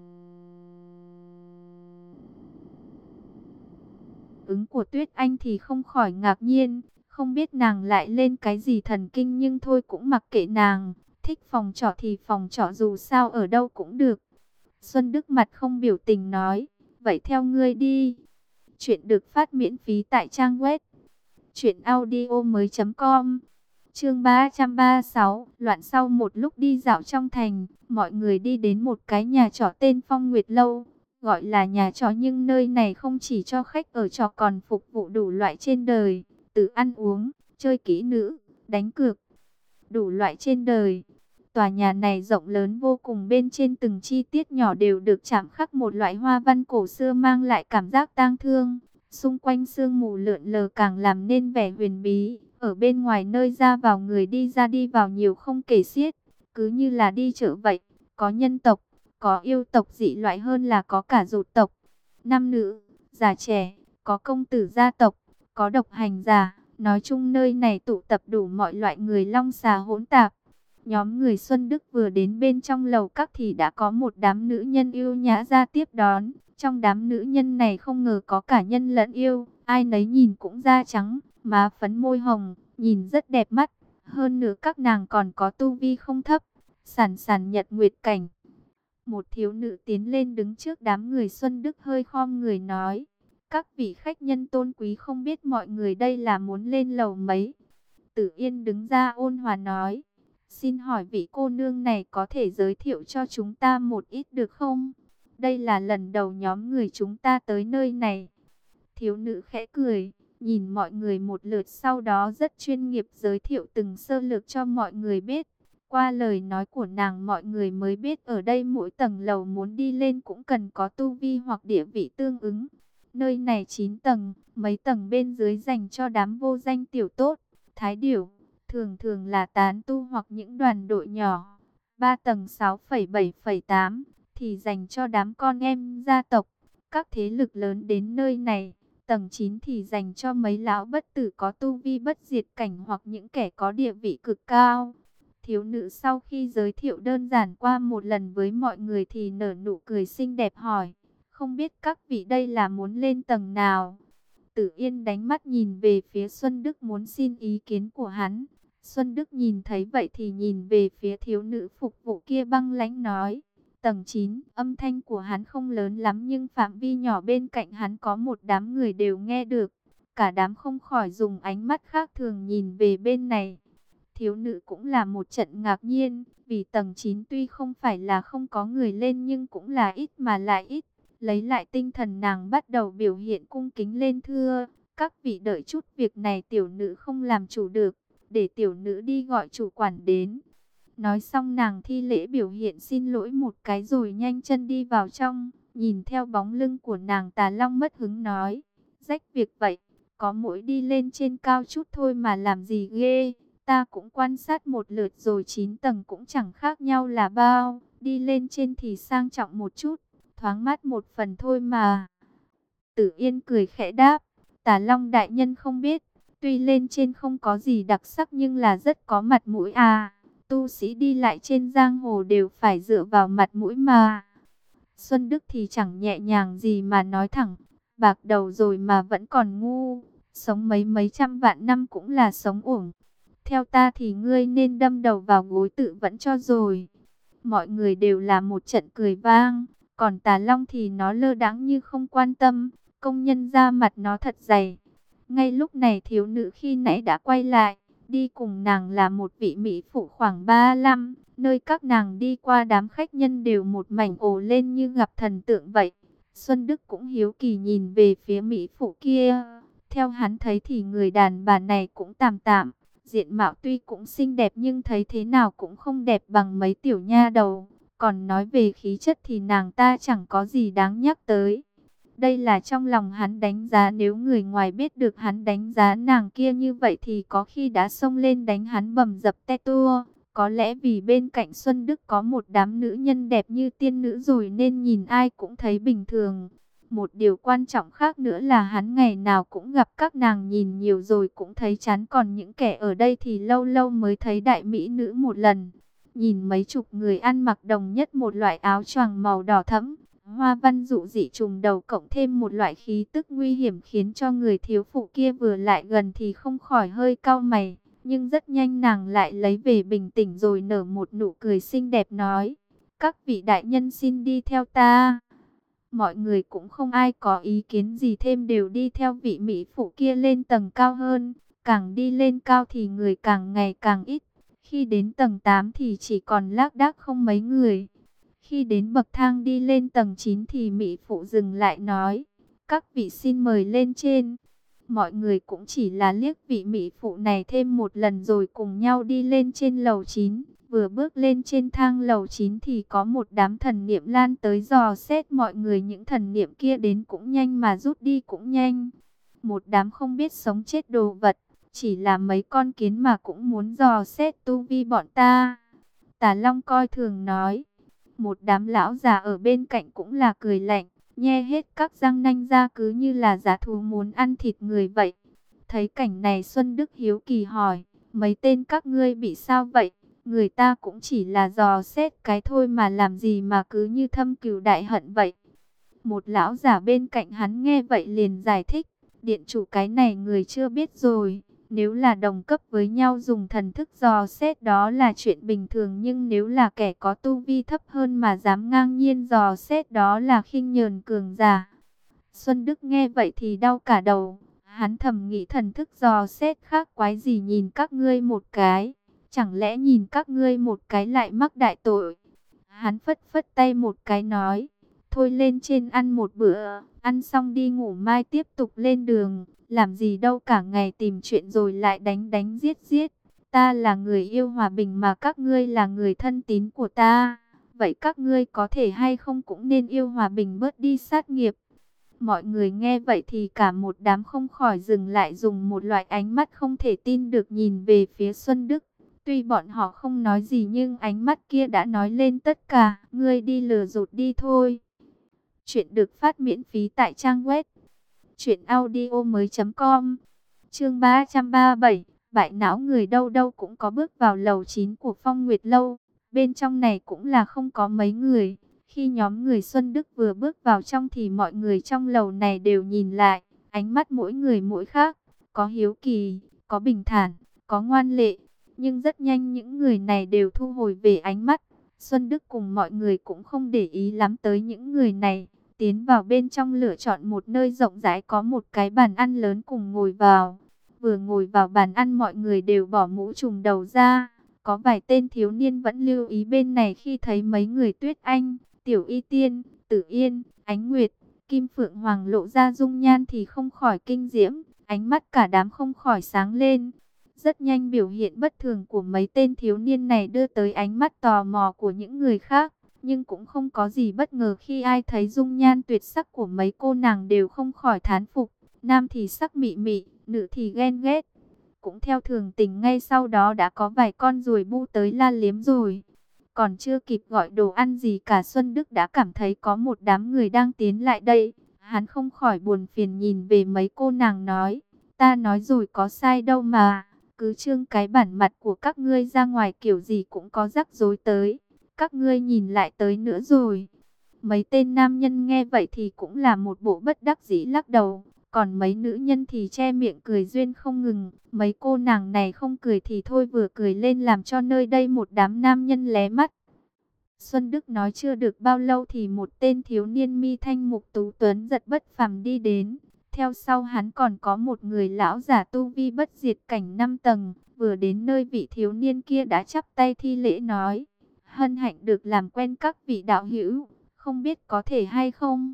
ứng của Tuyết Anh thì không khỏi ngạc nhiên, không biết nàng lại lên cái gì thần kinh, nhưng thôi cũng mặc kệ nàng, thích phòng trọ thì phòng trọ, dù sao ở đâu cũng được. Xuân Đức mặt không biểu tình nói, vậy theo ngươi đi. Chuyện được phát miễn phí tại trang web truyện audio mới chấm com. Chương ba trăm ba mươi sáu, loạn. Sau một lúc đi dạo trong thành, mọi người đi đến một cái nhà trọ tên Phong Nguyệt Lâu. Gọi là nhà trọ nhưng nơi này không chỉ cho khách ở trọ còn phục vụ đủ loại trên đời, từ ăn uống, chơi kỹ nữ, đánh cược, đủ loại trên đời. Tòa nhà này rộng lớn vô cùng, bên trên từng chi tiết nhỏ đều được chạm khắc một loại hoa văn cổ xưa mang lại cảm giác tang thương. Xung quanh sương mù lượn lờ càng làm nên vẻ huyền bí. Ở bên ngoài nơi ra vào người đi ra đi vào nhiều không kể xiết, cứ như là đi chợ vậy. Có nhân tộc, có yêu tộc dị loại, hơn là có cả dột tộc. Nam nữ, già trẻ, có công tử gia tộc, có độc hành giả. Nói chung nơi này tụ tập đủ mọi loại người long xà hỗn tạp. Nhóm người Xuân Đức vừa đến bên trong lầu các thì đã có một đám nữ nhân yêu nhã ra tiếp đón. Trong đám nữ nhân này không ngờ có cả nhân lẫn yêu, ai nấy nhìn cũng da trắng, má phấn môi hồng, nhìn rất đẹp mắt. Hơn nữa các nàng còn có tu vi không thấp, sàn sàn nhật nguyệt cảnh. Một thiếu nữ tiến lên đứng trước đám người Xuân Đức hơi khom người nói, các vị khách nhân tôn quý, không biết mọi người đây là muốn lên lầu mấy? Tử Yên đứng ra ôn hòa nói, Xin hỏi vị cô nương này có thể giới thiệu cho chúng ta một ít được không? Đây là lần đầu nhóm người chúng ta tới nơi này. Thiếu nữ khẽ cười, nhìn mọi người một lượt, sau đó rất chuyên nghiệp giới thiệu từng sơ lược cho mọi người biết. Qua lời nói của nàng, mọi người mới biết ở đây mỗi tầng lầu muốn đi lên cũng cần có tu vi hoặc địa vị tương ứng. Nơi này chín tầng, mấy tầng bên dưới dành cho đám vô danh tiểu tốt, thái điểu, thường thường là tán tu hoặc những đoàn đội nhỏ. Ba tầng sáu phẩy bảy phẩy tám thì dành cho đám con em gia tộc, các thế lực lớn đến nơi này. Tầng chín thì dành cho mấy lão bất tử có tu vi bất diệt cảnh hoặc những kẻ có địa vị cực cao. Thiếu nữ sau khi giới thiệu đơn giản qua một lần với mọi người thì nở nụ cười xinh đẹp hỏi, không biết các vị đây là muốn lên tầng nào? Tử Yên đánh mắt nhìn về phía Xuân Đức muốn xin ý kiến của hắn. Xuân Đức nhìn thấy vậy thì nhìn về phía thiếu nữ phục vụ kia băng lãnh nói, tầng chín. Âm thanh của hắn không lớn lắm nhưng phạm vi nhỏ bên cạnh hắn có một đám người đều nghe được. Cả đám không khỏi dùng ánh mắt khác thường nhìn về bên này. Thiếu nữ cũng là một trận ngạc nhiên, vì tầng chín tuy không phải là không có người lên nhưng cũng là ít mà lại ít. Lấy lại tinh thần, nàng bắt đầu biểu hiện cung kính lên, thưa các vị đợi chút, việc này tiểu nữ không làm chủ được, để tiểu nữ đi gọi chủ quản đến. Nói xong nàng thi lễ biểu hiện xin lỗi một cái rồi nhanh chân đi vào trong. Nhìn theo bóng lưng của nàng, Tà Long mất hứng nói, rách việc vậy, có mỗi đi lên trên cao chút thôi mà làm gì ghê. Ta cũng quan sát một lượt rồi, chín tầng cũng chẳng khác nhau là bao, đi lên trên thì sang trọng một chút, thoáng mát một phần thôi mà. Tử Yên cười khẽ đáp, Tà Long đại nhân không biết, tuy lên trên không có gì đặc sắc nhưng là rất có mặt mũi à. Tu sĩ đi lại trên giang hồ đều phải dựa vào mặt mũi mà. Xuân Đức thì chẳng nhẹ nhàng gì mà nói thẳng, bạc đầu rồi mà vẫn còn ngu, sống mấy mấy trăm vạn năm cũng là sống uổng. Theo ta thì ngươi nên đâm đầu vào gối tự vẫn cho rồi. Mọi người đều là một trận cười vang, còn Tà Long thì nó lơ đãng như không quan tâm, công nhân ra mặt nó thật dày. Ngay lúc này thiếu nữ khi nãy đã quay lại, đi cùng nàng là một vị mỹ phụ khoảng ba mươi lăm, nơi các nàng đi qua đám khách nhân đều một mảnh ồ lên như gặp thần tượng vậy. Xuân Đức cũng hiếu kỳ nhìn về phía mỹ phụ kia, theo hắn thấy thì người đàn bà này cũng tạm tạm. Diện mạo tuy cũng xinh đẹp nhưng thấy thế nào cũng không đẹp bằng mấy tiểu nha đầu. Còn nói về khí chất thì nàng ta chẳng có gì đáng nhắc tới. Đây là trong lòng hắn đánh giá, nếu người ngoài biết được hắn đánh giá nàng kia như vậy thì có khi đã xông lên đánh hắn bầm dập te tua. Có lẽ vì bên cạnh Xuân Đức có một đám nữ nhân đẹp như tiên nữ rồi nên nhìn ai cũng thấy bình thường. Một điều quan trọng khác nữa là hắn ngày nào cũng gặp các nàng, nhìn nhiều rồi cũng thấy chán, còn những kẻ ở đây thì lâu lâu mới thấy đại mỹ nữ một lần. Nhìn mấy chục người ăn mặc đồng nhất một loại áo choàng màu đỏ thẫm, hoa văn dụ dị trùng đầu, cộng thêm một loại khí tức nguy hiểm khiến cho người thiếu phụ kia vừa lại gần thì không khỏi hơi cau mày. Nhưng rất nhanh nàng lại lấy về bình tĩnh rồi nở một nụ cười xinh đẹp nói, các vị đại nhân xin đi theo ta. Mọi người cũng không ai có ý kiến gì thêm, đều đi theo vị mỹ phụ kia lên tầng cao hơn. Càng đi lên cao thì người càng ngày càng ít. Khi đến tầng tám thì chỉ còn lác đác không mấy người. Khi đến bậc thang đi lên tầng chín thì mỹ phụ dừng lại nói, các vị xin mời lên trên. Mọi người cũng chỉ là liếc vị mỹ phụ này thêm một lần rồi cùng nhau đi lên trên lầu chín. Vừa bước lên trên thang lầu chín thì có một đám thần niệm lan tới dò xét mọi người. Những thần niệm kia đến cũng nhanh mà rút đi cũng nhanh. Một đám không biết sống chết đồ vật, chỉ là mấy con kiến mà cũng muốn dò xét tu vi bọn ta. Tà Long coi thường nói. Một đám lão già ở bên cạnh cũng là cười lạnh, nhe hết các răng nanh ra cứ như là dã thú muốn ăn thịt người vậy. Thấy cảnh này Xuân Đức hiếu kỳ hỏi, mấy tên các ngươi bị sao vậy? Người ta cũng chỉ là dò xét cái thôi mà làm gì mà cứ như thâm cừu đại hận vậy. Một lão giả bên cạnh hắn nghe vậy liền giải thích, điện chủ cái này người chưa biết rồi. Nếu là đồng cấp với nhau dùng thần thức dò xét đó là chuyện bình thường, nhưng nếu là kẻ có tu vi thấp hơn mà dám ngang nhiên dò xét đó là khinh nhờn cường giả. Xuân Đức nghe vậy thì đau cả đầu, hắn thầm nghĩ thần thức dò xét khác quái gì nhìn các ngươi một cái. Chẳng lẽ nhìn các ngươi một cái lại mắc đại tội? Hắn phất phất tay một cái nói, thôi lên trên ăn một bữa, ăn xong đi ngủ mai tiếp tục lên đường, làm gì đâu cả ngày tìm chuyện rồi lại đánh đánh giết giết. Ta là người yêu hòa bình mà các ngươi là người thân tín của ta, vậy các ngươi có thể hay không cũng nên yêu hòa bình bớt đi sát nghiệp. Mọi người nghe vậy thì cả một đám không khỏi dừng lại, dùng một loại ánh mắt không thể tin được nhìn về phía Xuân Đức. Tuy bọn họ không nói gì nhưng ánh mắt kia đã nói lên tất cả. Ngươi đi lừa dột đi thôi. Chuyện được phát miễn phí tại trang web truyện audio mới chấm com. Chương ba trăm ba mươi bảy, bại não người đâu đâu cũng có. Bước vào lầu chín của Phong Nguyệt lâu. Bên trong này cũng là không có mấy người. Khi nhóm người Xuân Đức vừa bước vào trong thì mọi người trong lầu này đều nhìn lại. Ánh mắt mỗi người mỗi khác. Có hiếu kỳ, có bình thản, có ngoan lệ. Nhưng rất nhanh những người này đều thu hồi về ánh mắt. Xuân Đức cùng mọi người cũng không để ý lắm tới những người này. Tiến vào bên trong lựa chọn một nơi rộng rãi có một cái bàn ăn lớn cùng ngồi vào. Vừa ngồi vào bàn ăn mọi người đều bỏ mũ trùm đầu ra. Có vài tên thiếu niên vẫn lưu ý bên này khi thấy mấy người Tuyết Anh, Tiểu Y Tiên, Tử Yên, Ánh Nguyệt, Kim Phượng Hoàng lộ ra dung nhan thì không khỏi kinh diễm. Ánh mắt cả đám không khỏi sáng lên. Rất nhanh biểu hiện bất thường của mấy tên thiếu niên này đưa tới ánh mắt tò mò của những người khác. Nhưng cũng không có gì bất ngờ khi ai thấy dung nhan tuyệt sắc của mấy cô nàng đều không khỏi thán phục. Nam thì sắc mị mị, nữ thì ghen ghét. Cũng theo thường tình ngay sau đó đã có vài con ruồi bu tới la liếm rồi. Còn chưa kịp gọi đồ ăn gì cả Xuân Đức đã cảm thấy có một đám người đang tiến lại đây. Hắn không khỏi buồn phiền nhìn về mấy cô nàng nói, ta nói rồi có sai đâu mà. Cứ trương cái bản mặt của các ngươi ra ngoài kiểu gì cũng có rắc rối tới. Các ngươi nhìn lại tới nữa rồi. Mấy tên nam nhân nghe vậy thì cũng là một bộ bất đắc dĩ lắc đầu. Còn mấy nữ nhân thì che miệng cười duyên không ngừng. Mấy cô nàng này không cười thì thôi vừa cười lên làm cho nơi đây một đám nam nhân lé mắt. Xuân Đức nói chưa được bao lâu thì một tên thiếu niên mi thanh mục tú tuấn giật bất phàm đi đến. Theo sau hắn còn có một người lão giả tu vi bất diệt cảnh năm tầng. Vừa đến nơi vị thiếu niên kia đã chắp tay thi lễ nói, hân hạnh được làm quen các vị đạo hữu, không biết có thể hay không.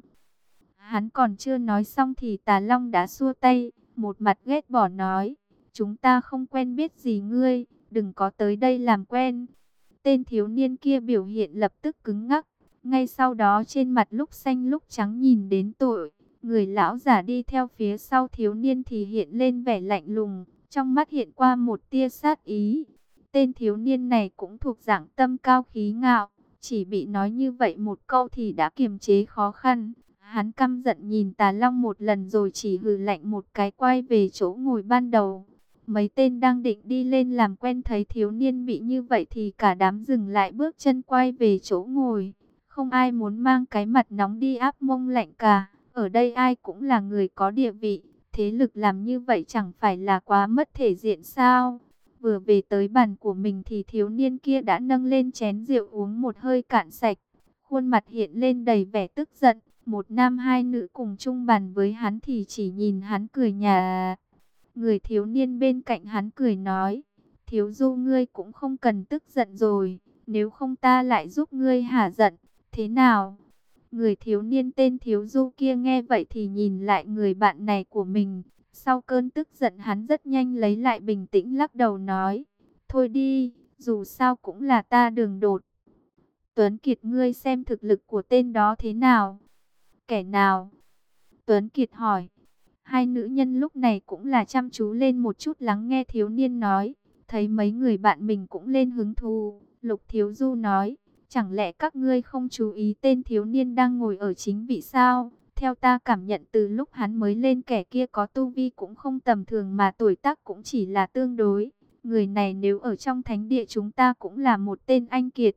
Hắn còn chưa nói xong thì Tà Long đã xua tay, một mặt ghét bỏ nói, chúng ta không quen biết gì ngươi, đừng có tới đây làm quen. Tên thiếu niên kia biểu hiện lập tức cứng ngắc, ngay sau đó trên mặt lúc xanh lúc trắng nhìn đến tội. Người lão giả đi theo phía sau thiếu niên thì hiện lên vẻ lạnh lùng, trong mắt hiện qua một tia sát ý. Tên thiếu niên này cũng thuộc dạng tâm cao khí ngạo, chỉ bị nói như vậy một câu thì đã kiềm chế khó khăn. Hắn căm giận nhìn Tà Long một lần rồi chỉ hừ lạnh một cái quay về chỗ ngồi ban đầu. Mấy tên đang định đi lên làm quen thấy thiếu niên bị như vậy thì cả đám dừng lại bước chân quay về chỗ ngồi. Không ai muốn mang cái mặt nóng đi áp mông lạnh cả. Ở đây ai cũng là người có địa vị, thế lực làm như vậy chẳng phải là quá mất thể diện sao? Vừa về tới bàn của mình thì thiếu niên kia đã nâng lên chén rượu uống một hơi cạn sạch. Khuôn mặt hiện lên đầy vẻ tức giận, một nam hai nữ cùng chung bàn với hắn thì chỉ nhìn hắn cười nhạt. Người thiếu niên bên cạnh hắn cười nói, thiếu du ngươi cũng không cần tức giận rồi, nếu không ta lại giúp ngươi hả giận, thế nào? Người thiếu niên tên Thiếu Du kia nghe vậy thì nhìn lại người bạn này của mình. Sau cơn tức giận hắn rất nhanh lấy lại bình tĩnh lắc đầu nói, thôi đi, dù sao cũng là ta Đường Đột. Tuấn Kiệt ngươi xem thực lực của tên đó thế nào? Kẻ nào? Tuấn Kiệt hỏi. Hai nữ nhân lúc này cũng là chăm chú lên một chút lắng nghe thiếu niên nói. Thấy mấy người bạn mình cũng lên hứng thú. Lục Thiếu Du nói, chẳng lẽ các ngươi không chú ý tên thiếu niên đang ngồi ở chính vị sao? Theo ta cảm nhận từ lúc hắn mới lên kẻ kia có tu vi cũng không tầm thường mà tuổi tác cũng chỉ là tương đối. Người này nếu ở trong thánh địa chúng ta cũng là một tên anh kiệt.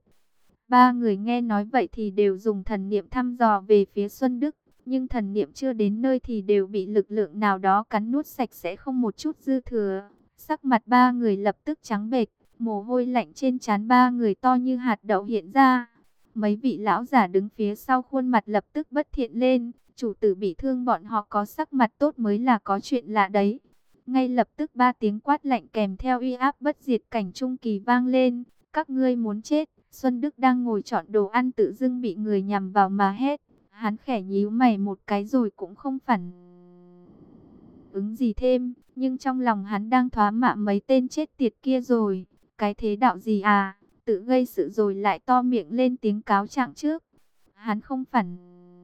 Ba người nghe nói vậy thì đều dùng thần niệm thăm dò về phía Xuân Đức. Nhưng thần niệm chưa đến nơi thì đều bị lực lượng nào đó cắn nuốt sạch sẽ không một chút dư thừa. Sắc mặt ba người lập tức trắng bệch, mồ hôi lạnh trên trán ba người to như hạt đậu hiện ra. Mấy vị lão giả đứng phía sau khuôn mặt lập tức bất thiện lên. Chủ tử bị thương bọn họ có sắc mặt tốt mới là có chuyện lạ đấy. Ngay lập tức ba tiếng quát lạnh kèm theo uy áp bất diệt cảnh trung kỳ vang lên. Các ngươi muốn chết. Xuân Đức đang ngồi chọn đồ ăn tự dưng bị người nhằm vào mà hét. Hắn khẽ nhíu mày một cái rồi cũng không phản ứng gì thêm. Nhưng trong lòng hắn đang thoá mạ mấy tên chết tiệt kia rồi. Cái thế đạo gì à? Tự gây sự rồi lại to miệng lên tiếng cáo trạng trước. Hắn không phản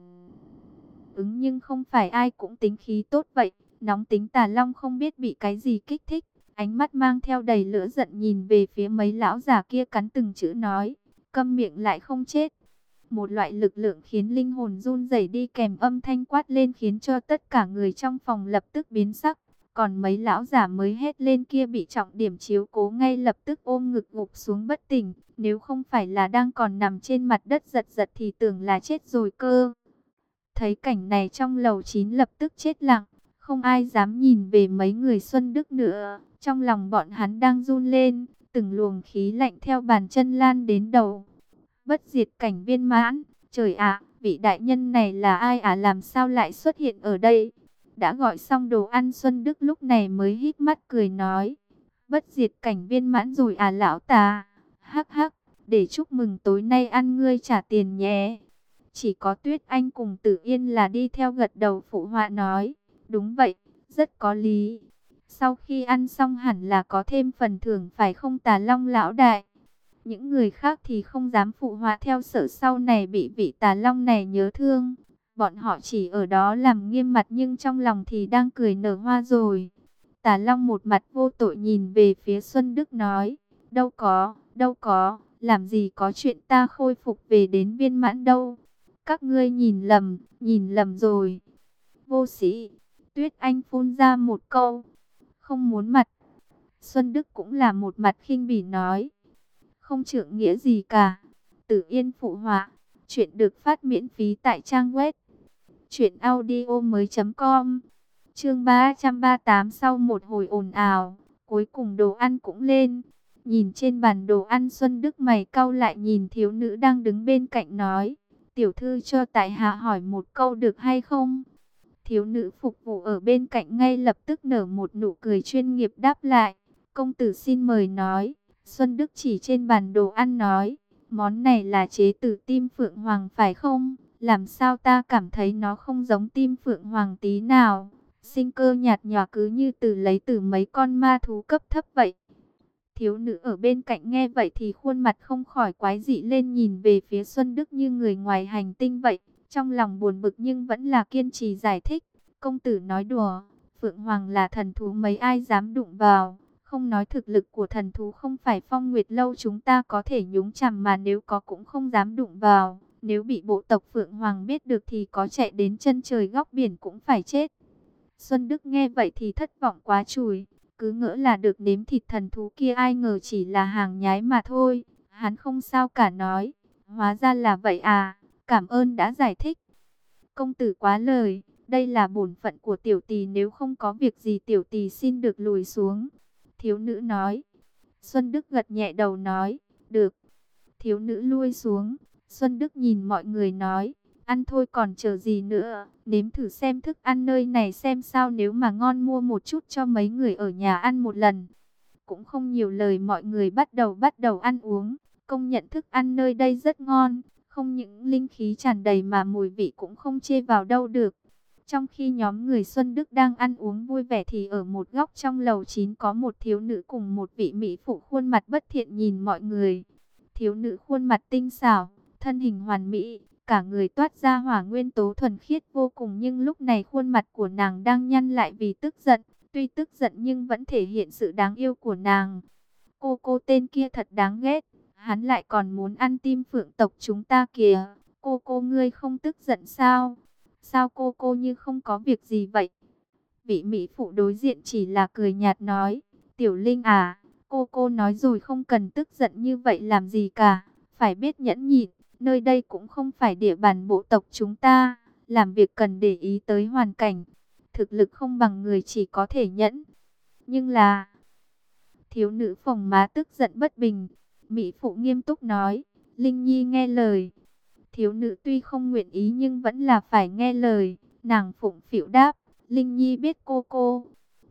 ứng nhưng không phải ai cũng tính khí tốt vậy. Nóng tính Tà Long không biết bị cái gì kích thích. Ánh mắt mang theo đầy lửa giận nhìn về phía mấy lão già kia cắn từng chữ nói. Câm miệng lại không chết. Một loại lực lượng khiến linh hồn run rẩy đi kèm âm thanh quát lên khiến cho tất cả người trong phòng lập tức biến sắc. Còn mấy lão giả mới hét lên kia bị trọng điểm chiếu cố ngay lập tức ôm ngực gục xuống bất tỉnh. Nếu không phải là đang còn nằm trên mặt đất giật giật thì tưởng là chết rồi cơ. Thấy cảnh này trong lầu chín lập tức chết lặng. Không ai dám nhìn về mấy người Xuân Đức nữa. Trong lòng bọn hắn đang run lên. Từng luồng khí lạnh theo bàn chân lan đến đầu. Bất diệt cảnh viên mãn. Trời ạ, vị đại nhân này là ai à, làm sao lại xuất hiện ở đây? Đã gọi xong đồ ăn, Xuân Đức lúc này mới híp mắt cười nói. Bất diệt cảnh viên mãn rồi à lão tà? Hắc hắc, để chúc mừng tối nay ăn ngươi trả tiền nhé. Chỉ có Tuyết Anh cùng Tử Yên là đi theo gật đầu phụ họa nói. Đúng vậy, rất có lý. Sau khi ăn xong hẳn là có thêm phần thưởng phải không Tà Long lão đại? Những người khác thì không dám phụ họa theo, sợ sau này bị vị Tà Long này nhớ thương. Bọn họ chỉ ở đó làm nghiêm mặt nhưng trong lòng thì đang cười nở hoa rồi. Tà Long một mặt vô tội nhìn về phía Xuân Đức nói. Đâu có, đâu có, làm gì có chuyện ta khôi phục về đến viên mãn đâu. Các ngươi nhìn lầm, nhìn lầm rồi. Vô sĩ, Tuyết Anh phun ra một câu. Không muốn mặt. Xuân Đức cũng là một mặt khinh bỉ nói. Không trượng nghĩa gì cả. Tử Yên phụ họa. Chuyện được phát miễn phí tại trang web truyện audio mới chấm com. Chương ba trăm ba mươi tám. Sau một hồi ồn ào, cuối cùng đồ ăn cũng lên. Nhìn trên bàn đồ ăn, Xuân Đức mày cau lại nhìn thiếu nữ đang đứng bên cạnh nói. Tiểu thư cho tại hạ hỏi một câu được hay không? Thiếu nữ phục vụ ở bên cạnh ngay lập tức nở một nụ cười chuyên nghiệp đáp lại. Công tử xin mời nói. Xuân Đức chỉ trên bàn đồ ăn nói. Món này là chế từ tim phượng hoàng phải không? Làm sao ta cảm thấy nó không giống tim phượng hoàng tí nào? Sinh cơ nhạt nhòa cứ như từ lấy từ mấy con ma thú cấp thấp vậy. Thiếu nữ ở bên cạnh nghe vậy thì khuôn mặt không khỏi quái dị lên, nhìn về phía Xuân Đức như người ngoài hành tinh vậy. Trong lòng buồn bực nhưng vẫn là kiên trì giải thích. Công tử nói đùa, Phượng Hoàng là thần thú mấy ai dám đụng vào. Không nói thực lực của thần thú không phải Phong Nguyệt Lâu chúng ta có thể nhúng chàm, mà nếu có cũng không dám đụng vào. Nếu bị bộ tộc Phượng Hoàng biết được thì có chạy đến chân trời góc biển cũng phải chết. Xuân Đức nghe vậy thì thất vọng quá chùi. Cứ ngỡ là được nếm thịt thần thú kia, ai ngờ chỉ là hàng nhái mà thôi. Hắn không sao cả nói. Hóa ra là vậy à, cảm ơn đã giải thích. Công tử quá lời, đây là bổn phận của tiểu tỳ, nếu không có việc gì tiểu tỳ xin được lùi xuống. Thiếu nữ nói. Xuân Đức gật nhẹ đầu nói, được. Thiếu nữ lui xuống. Xuân Đức nhìn mọi người nói, ăn thôi còn chờ gì nữa, nếm thử xem thức ăn nơi này xem sao, nếu mà ngon mua một chút cho mấy người ở nhà ăn một lần. Cũng không nhiều lời, mọi người bắt đầu bắt đầu ăn uống, công nhận thức ăn nơi đây rất ngon, không những linh khí tràn đầy mà mùi vị cũng không chê vào đâu được. Trong khi nhóm người Xuân Đức đang ăn uống vui vẻ thì ở một góc trong lầu chín có một thiếu nữ cùng một vị mỹ phụ khuôn mặt bất thiện nhìn mọi người. Thiếu nữ khuôn mặt tinh xảo, thân hình hoàn mỹ, cả người toát ra hỏa nguyên tố thuần khiết vô cùng, nhưng lúc này khuôn mặt của nàng đang nhăn lại vì tức giận. Tuy tức giận nhưng vẫn thể hiện sự đáng yêu của nàng. Cô cô tên kia thật đáng ghét, hắn lại còn muốn ăn tim phượng tộc chúng ta kìa. Cô cô ngươi không tức giận sao? Sao cô cô như không có việc gì vậy? Vị mỹ phụ đối diện chỉ là cười nhạt nói, Tiểu Linh à, cô cô nói rồi không cần tức giận như vậy làm gì cả, phải biết nhẫn nhịn, nơi đây cũng không phải địa bàn bộ tộc chúng ta, làm việc cần để ý tới hoàn cảnh, thực lực không bằng người chỉ có thể nhẫn. Nhưng là... Thiếu nữ phồng má tức giận bất bình, mỹ phụ nghiêm túc nói, Linh Nhi nghe lời. Thiếu nữ tuy không nguyện ý nhưng vẫn là phải nghe lời, nàng phụng phịu đáp, Linh Nhi biết cô cô.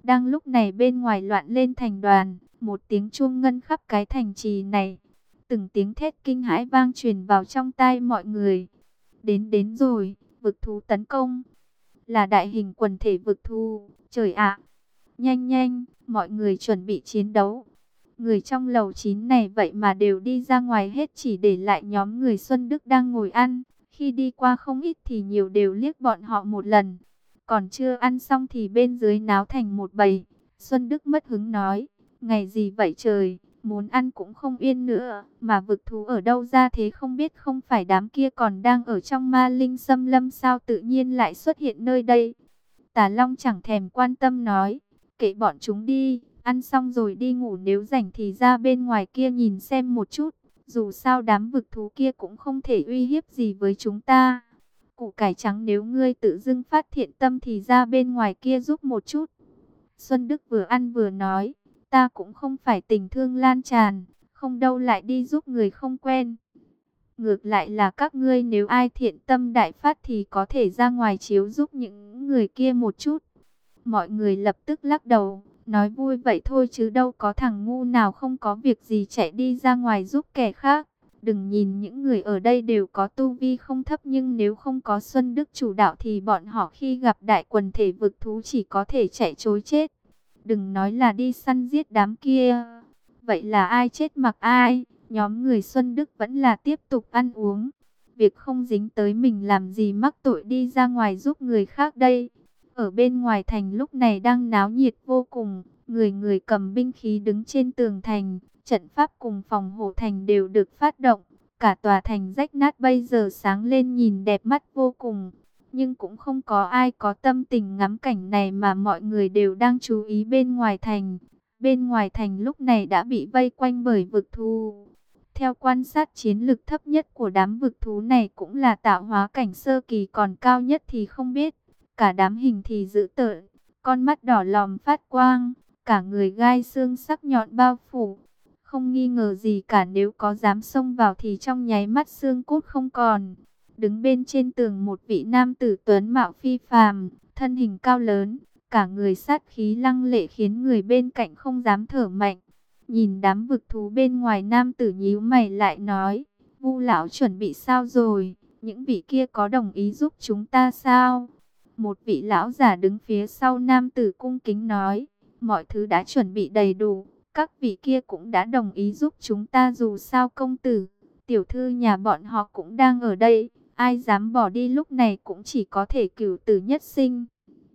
Đang lúc này bên ngoài loạn lên thành đoàn, một tiếng chuông ngân khắp cái thành trì này. Từng tiếng thét kinh hãi vang truyền vào trong tai mọi người. Đến đến rồi, vực thú tấn công. Là đại hình quần thể vực thú, trời ạ. Nhanh nhanh, mọi người chuẩn bị chiến đấu. Người trong lầu chín này vậy mà đều đi ra ngoài hết, chỉ để lại nhóm người Xuân Đức đang ngồi ăn. Khi đi qua không ít thì nhiều đều liếc bọn họ một lần. Còn chưa ăn xong thì bên dưới náo thành một bầy. Xuân Đức mất hứng nói, ngày gì vậy trời, muốn ăn cũng không yên nữa. Mà vực thú ở đâu ra thế không biết, không phải đám kia còn đang ở trong ma linh xâm lâm sao tự nhiên lại xuất hiện nơi đây. Tà Long chẳng thèm quan tâm nói, kệ bọn chúng đi, ăn xong rồi đi ngủ, nếu rảnh thì ra bên ngoài kia nhìn xem một chút. Dù sao đám vực thú kia cũng không thể uy hiếp gì với chúng ta. Củ cải trắng, nếu ngươi tự dưng phát thiện tâm thì ra bên ngoài kia giúp một chút. Xuân Đức vừa ăn vừa nói, ta cũng không phải tình thương lan tràn, không đâu lại đi giúp người không quen. Ngược lại là các ngươi nếu ai thiện tâm đại phát thì có thể ra ngoài chiếu giúp những người kia một chút. Mọi người lập tức lắc đầu, nói vui vậy thôi chứ đâu có thằng ngu nào không có việc gì chạy đi ra ngoài giúp kẻ khác. Đừng nhìn những người ở đây đều có tu vi không thấp, nhưng nếu không có Xuân Đức chủ đạo thì bọn họ khi gặp đại quần thể vực thú chỉ có thể chạy trối chết. Đừng nói là đi săn giết đám kia. Vậy là ai chết mặc ai? Nhóm người Xuân Đức vẫn là tiếp tục ăn uống. Việc không dính tới mình làm gì mắc tội đi ra ngoài giúp người khác đây. Ở bên ngoài thành lúc này đang náo nhiệt vô cùng. Người người cầm binh khí đứng trên tường thành. Trận pháp cùng phòng hộ thành đều được phát động. Cả tòa thành rách nát bây giờ sáng lên nhìn đẹp mắt vô cùng. Nhưng cũng không có ai có tâm tình ngắm cảnh này, mà mọi người đều đang chú ý bên ngoài thành. Bên ngoài thành lúc này đã bị vây quanh bởi vực thú. Theo quan sát, chiến lực thấp nhất của đám vực thú này cũng là tạo hóa cảnh sơ kỳ, còn cao nhất thì không biết. Cả đám hình thì dữ tợn, con mắt đỏ lòm phát quang, cả người gai xương sắc nhọn bao phủ. Không nghi ngờ gì cả, nếu có dám xông vào thì trong nháy mắt xương cốt không còn. Đứng bên trên tường một vị nam tử tuấn mạo phi phàm, thân hình cao lớn, cả người sát khí lăng lệ khiến người bên cạnh không dám thở mạnh. Nhìn đám vực thú bên ngoài, nam tử nhíu mày lại nói, Vu lão chuẩn bị sao rồi? Những vị kia có đồng ý giúp chúng ta sao? Một vị lão giả đứng phía sau nam tử cung kính nói, mọi thứ đã chuẩn bị đầy đủ. Các vị kia cũng đã đồng ý giúp chúng ta, dù sao công tử, tiểu thư nhà bọn họ cũng đang ở đây. Ai dám bỏ đi lúc này cũng chỉ có thể cửu tử nhất sinh.